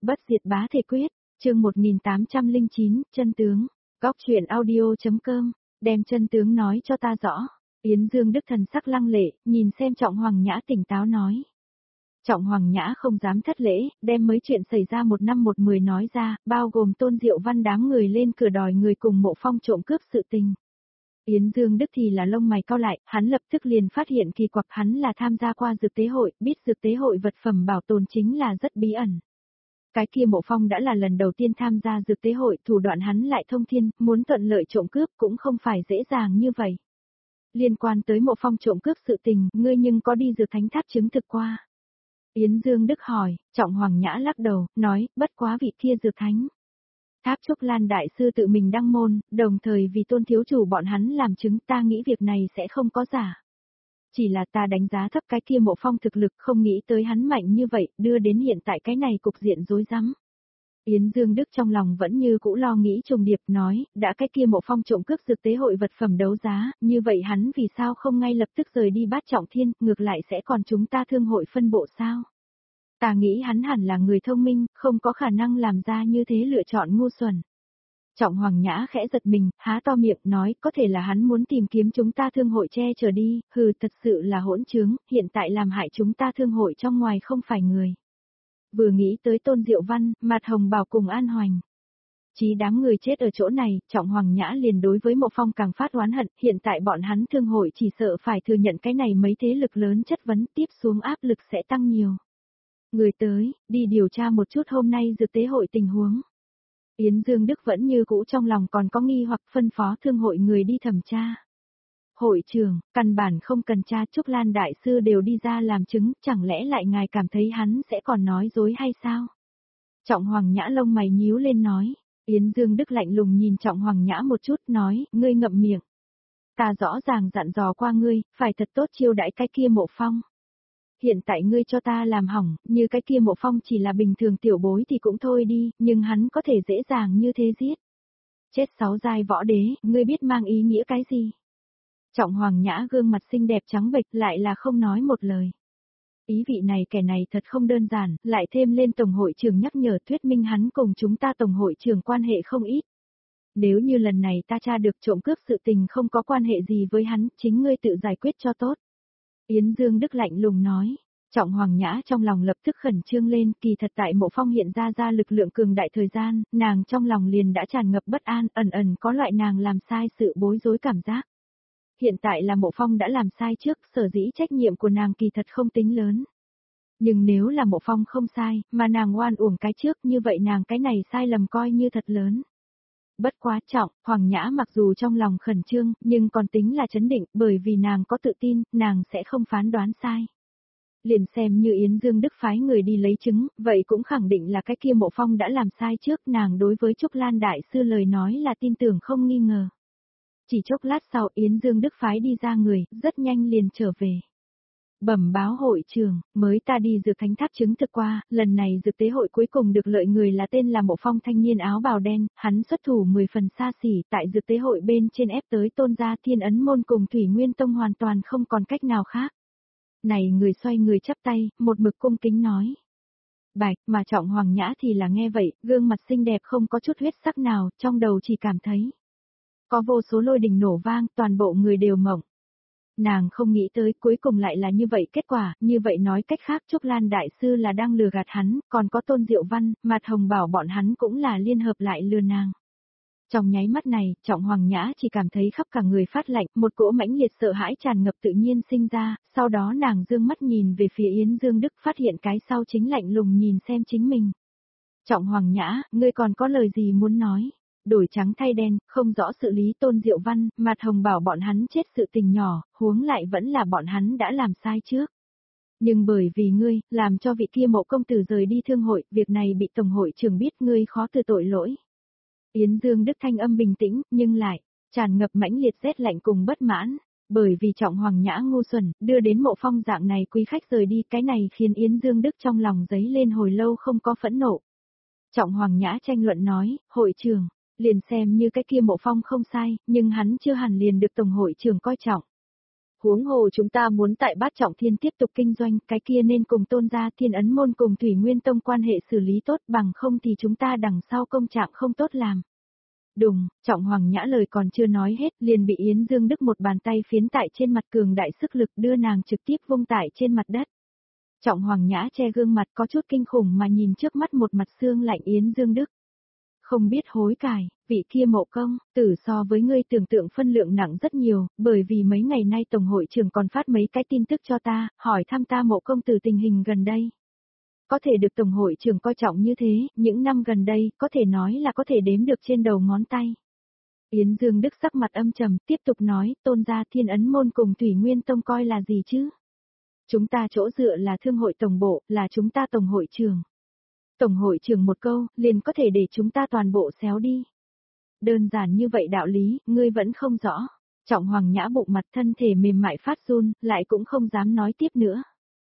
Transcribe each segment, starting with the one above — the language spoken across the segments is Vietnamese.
Bất diệt bá thể quyết, chương 1809, chân tướng. Góc truyện audio.com, đem chân tướng nói cho ta rõ. Yến Dương Đức thần sắc lăng lệ, nhìn xem Trọng Hoàng Nhã tỉnh táo nói. Trọng Hoàng Nhã không dám thất lễ, đem mấy chuyện xảy ra 1 năm 1 10 nói ra, bao gồm Tôn Diệu Văn đám người lên cửa đòi người cùng Mộ Phong trộm cướp sự tình. Yến Dương Đức thì là lông mày cau lại, hắn lập tức liền phát hiện kỳ quặc, hắn là tham gia qua dược tế hội, biết dược tế hội vật phẩm bảo tồn chính là rất bí ẩn. Cái kia Mộ Phong đã là lần đầu tiên tham gia dược tế hội, thủ đoạn hắn lại thông thiên, muốn thuận lợi trộm cướp cũng không phải dễ dàng như vậy. Liên quan tới Mộ Phong trộm cướp sự tình, ngươi nhưng có đi dược thánh tháp chứng thực qua? Yến Dương Đức hỏi, Trọng Hoàng Nhã lắc đầu, nói, bất quá vị kia dược thánh Tháp Trúc Lan đại sư tự mình đăng môn, đồng thời vì Tôn thiếu chủ bọn hắn làm chứng, ta nghĩ việc này sẽ không có giả. Chỉ là ta đánh giá thấp cái kia Mộ Phong thực lực, không nghĩ tới hắn mạnh như vậy, đưa đến hiện tại cái này cục diện rối rắm. Yến Dương Đức trong lòng vẫn như cũ lo nghĩ trùng điệp, nói, đã cái kia Mộ Phong trộm cướp dược tế hội vật phẩm đấu giá, như vậy hắn vì sao không ngay lập tức rời đi Bát Trọng Thiên, ngược lại sẽ còn chúng ta thương hội phân bộ sao? Ta nghĩ hắn hẳn là người thông minh, không có khả năng làm ra như thế lựa chọn ngu xuẩn. Trọng Hoàng Nhã khẽ giật mình, há to miệng, nói, có thể là hắn muốn tìm kiếm chúng ta thương hội che chở đi, hừ, thật sự là hỗn trướng, hiện tại làm hại chúng ta thương hội trong ngoài không phải người. Vừa nghĩ tới Tôn Diệu Văn, Mạt Hồng Bảo cùng An Hoành. Chí đám người chết ở chỗ này, Trọng Hoàng Nhã liền đối với Mộ Phong càng phát oán hận, hiện tại bọn hắn thương hội chỉ sợ phải thừa nhận cái này mấy thế lực lớn chất vấn, tiếp xuống áp lực sẽ tăng nhiều. Người tới, đi điều tra một chút hôm nay dược tế hội tình huống. Yến Dương Đức vẫn như cũ trong lòng còn có nghi hoặc, phân phó thương hội người đi thẩm tra. Hội trưởng, căn bản không cần tra, Trúc Lan đại sư đều đi ra làm chứng, chẳng lẽ lại ngài cảm thấy hắn sẽ còn nói dối hay sao? Trọng Hoàng Nhã lông mày nhíu lên nói. Yến Dương Đức lạnh lùng nhìn Trọng Hoàng Nhã một chút, nói, ngươi ngậm miệng. Ta rõ ràng dặn dò qua ngươi, phải thật tốt chiêu đãi cái kia Mộ Phong. Hiện tại ngươi cho ta làm hỏng, như cái kia Mộ Phong chỉ là bình thường tiểu bối thì cũng thôi đi, nhưng hắn có thể dễ dàng như thế giết. Chết 6 giai võ đế, ngươi biết mang ý nghĩa cái gì? Trọng Hoàng Nhã gương mặt xinh đẹp trắng bệch lại là không nói một lời. Ý vị này kẻ này thật không đơn giản, lại thêm lên Tổng hội trưởng nhắc nhở, thuyết minh hắn cùng chúng ta Tổng hội trưởng quan hệ không ít. Nếu như lần này ta tra được trộm cướp sự tình không có quan hệ gì với hắn, chính ngươi tự giải quyết cho tốt. Yến Dương Đức lạnh lùng nói. Trọng Hoàng Nhã trong lòng lập tức khẩn trương lên, kỳ thật tại Mộ Phong hiện ra lực lượng cường đại thời gian, nàng trong lòng liền đã tràn ngập bất an, ẩn ẩn có loại nàng làm sai sự bối rối cảm giác. Hiện tại là Mộ Phong đã làm sai trước, sở dĩ trách nhiệm của nàng kỳ thật không tính lớn. Nhưng nếu là Mộ Phong không sai, mà nàng oan uổng cái trước, như vậy nàng cái này sai lầm coi như thật lớn. Bất quá Trọng, Hoàng Nhã mặc dù trong lòng khẩn trương, nhưng còn tính là chấn định, bởi vì nàng có tự tin, nàng sẽ không phán đoán sai. Liền xem như Yến Dương Đức phái người đi lấy chứng, vậy cũng khẳng định là cái kia Mộ Phong đã làm sai trước, nàng đối với Trúc Lan đại sư lời nói là tin tưởng không nghi ngờ. Chỉ chốc lát sau Yến Dương Đức phái đi ra người, rất nhanh liền trở về. Bẩm báo hội trưởng, mới ta đi dược thánh tháp chứng thực qua, lần này dược tế hội cuối cùng được lợi người là tên là Mộ Phong thanh niên áo bào đen, hắn xuất thủ 10 phần xa xỉ, tại dược tế hội bên trên ép tới Tôn gia Thiên Ấn môn cùng Thủy Nguyên Tông hoàn toàn không còn cách nào khác. Này người xoay người chắp tay, một mực cung kính nói. Bạch, mà Trọng Hoàng Nhã thì là nghe vậy, gương mặt xinh đẹp không có chút huyết sắc nào, trong đầu chỉ cảm thấy có vô số lôi đình nổ vang, toàn bộ người đều mộng. Nàng không nghĩ tới cuối cùng lại là như vậy kết quả, như vậy nói cách khác Trúc Lan đại sư là đang lừa gạt hắn, còn có Tôn Diệu Văn, Mạt Hồng Bảo bọn hắn cũng là liên hợp lại lừa nàng. Trong nháy mắt này, Trọng Hoàng Nhã chỉ cảm thấy khắp cả người phát lạnh, một cỗ mãnh liệt sợ hãi tràn ngập tự nhiên sinh ra, sau đó nàng dương mắt nhìn về phía Yến Dương Đức, phát hiện cái sau chính lạnh lùng nhìn xem chính mình. Trọng Hoàng Nhã, ngươi còn có lời gì muốn nói? Đổi trắng thay đen, không rõ xử lý Tôn Diệu Văn, Mạt Hồng Bảo bọn hắn chết sự tình nhỏ, huống lại vẫn là bọn hắn đã làm sai trước. Nhưng bởi vì ngươi, làm cho vị kia Mộ công tử rời đi thương hội, việc này bị Tổng hội trưởng biết, ngươi khó từ tội lỗi. Yến Dương Đức thanh âm bình tĩnh, nhưng lại tràn ngập mãnh liệt rét lạnh cùng bất mãn, bởi vì Trọng Hoàng Nhã ngu xuẩn, đưa đến Mộ Phong dạng này quý khách rời đi, cái này khiến Yến Dương Đức trong lòng giấy lên hồi lâu không có phẫn nộ. Trọng Hoàng Nhã tranh luận nói, hội trưởng, liền xem như cái kia Mộ Phong không sai, nhưng hắn chưa hẳn liền được Tổng hội trưởng coi trọng. Huống hồ chúng ta muốn tại Bát Trọng Thiên tiếp tục kinh doanh, cái kia nên cùng Tôn gia Thiên Ấn môn cùng Thủy Nguyên Tông quan hệ xử lý tốt, bằng không thì chúng ta đằng sau công trạng không tốt làm. Đùng, Trọng Hoàng Nhã lời còn chưa nói hết, liền bị Yến Dương Đức một bàn tay phiến tại trên mặt cường đại sức lực đưa nàng trực tiếp vung tại trên mặt đất. Trọng Hoàng Nhã che gương mặt có chút kinh khủng mà nhìn trước mắt một mặt xương lạnh Yến Dương Đức. Không biết hối cải, vị kia Mộ công tử so với ngươi tưởng tượng phân lượng nặng rất nhiều, bởi vì mấy ngày nay Tổng hội trưởng còn phát mấy cái tin tức cho ta, hỏi thăm ta Mộ công tử tình hình gần đây. Có thể được Tổng hội trưởng coi trọng như thế, những năm gần đây, có thể nói là có thể đếm được trên đầu ngón tay. Yến Dương Đức sắc mặt âm trầm, tiếp tục nói, Tôn gia Thiên Ấn môn cùng Thủy Nguyên Tông coi là gì chứ? Chúng ta chỗ dựa là thương hội tổng bộ, là chúng ta Tổng hội trưởng. Tổng hội trưởng một câu, liền có thể để chúng ta toàn bộ xéo đi. Đơn giản như vậy đạo lý, ngươi vẫn không rõ. Trọng Hoàng Nhã bụng mặt thân thể mềm mại phát run, lại cũng không dám nói tiếp nữa.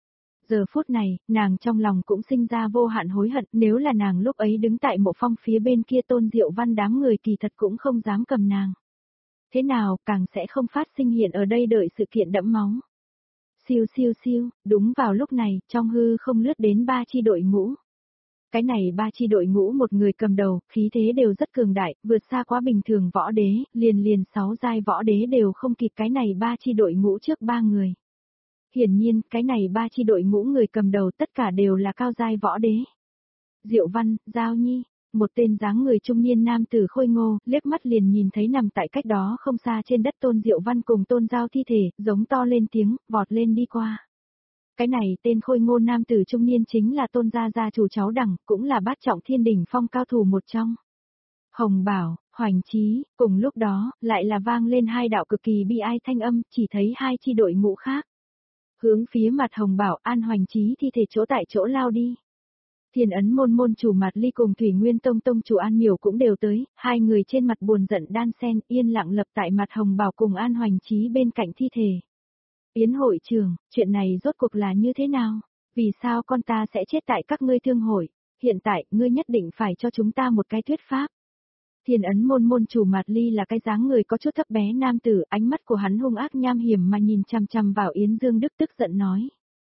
Giờ phút này, nàng trong lòng cũng sinh ra vô hạn hối hận, nếu là nàng lúc ấy đứng tại Mộ Phong phía bên kia Tôn Diệu Văn đám người kỳ thật cũng không dám cầm nàng. Thế nào, càng sẽ không phát sinh hiện ở đây đợi sự kiện đẫm máu. Siêu siêu siêu, đúng vào lúc này, trong hư không lướt đến 3 chi đội ngũ. Cái này 3 chi đội ngũ một người cầm đầu, khí thế đều rất cường đại, vượt xa quá bình thường võ đế, liền 6 giai võ đế đều không kịp cái này 3 chi đội ngũ trước 3 người. Hiển nhiên, cái này 3 chi đội ngũ người cầm đầu tất cả đều là cao giai võ đế. Diệu Văn, Giao Nhi, một tên dáng người trung niên nam tử khôi ngô, liếc mắt liền nhìn thấy nằm tại cách đó không xa trên đất Tôn Diệu Văn cùng Tôn Giao thi thể, giống to lên tiếng, vọt lên đi qua. Cái này tên khôi ngô nam tử trung niên chính là Tôn gia gia chủ cháu đẳng, cũng là Bát Trọng Thiên đỉnh phong cao thủ một trong. Hồng Bảo, Hoành Chí, cùng lúc đó, lại là vang lên hai đạo cực kỳ bi ai thanh âm, chỉ thấy hai chi đội ngũ khác. Hướng phía mặt Hồng Bảo An Hoành Chí thi thể chỗ tại chỗ lao đi. Thiên Ấn môn môn chủ Mạt Ly cùng Thủy Nguyên Tông tông chủ An Miểu cũng đều tới, hai người trên mặt buồn giận đan sen, yên lặng lập tại mặt Hồng Bảo cùng An Hoành Chí bên cạnh thi thể. Yến hội trưởng, chuyện này rốt cuộc là như thế nào? Vì sao con ta sẽ chết tại các ngươi thương hội? Hiện tại, ngươi nhất định phải cho chúng ta một cái thuyết pháp. Thiên Ấn môn môn chủ Mạt Ly là cái dáng người có chút thấp bé nam tử, ánh mắt của hắn hung ác nham hiểm mà nhìn chằm chằm vào Yến Dương Đức tức giận nói.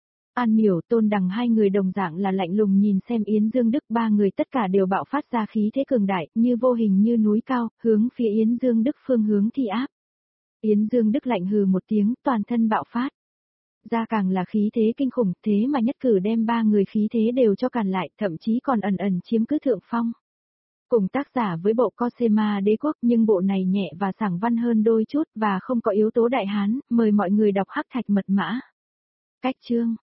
An Miểu Tôn Đằng hai người đồng dạng là lạnh lùng nhìn xem Yến Dương Đức, ba người tất cả đều bạo phát ra khí thế cường đại, như vô hình như núi cao, hướng phía Yến Dương Đức phương hướng thi áp. Yến Dương Đức lạnh hừ một tiếng, toàn thân bạo phát. Ra càng là khí thế kinh khủng, thế mà nhất cử đem ba người khí thế đều cho càn lại, thậm chí còn ẩn ẩn chiếm cứ thượng phong. Cùng tác giả với bộ Cosema Đế Quốc, nhưng bộ này nhẹ và sảng văn hơn đôi chút và không có yếu tố đại hán, mời mọi người đọc Hắc Thạch Mật Mã. Cách chương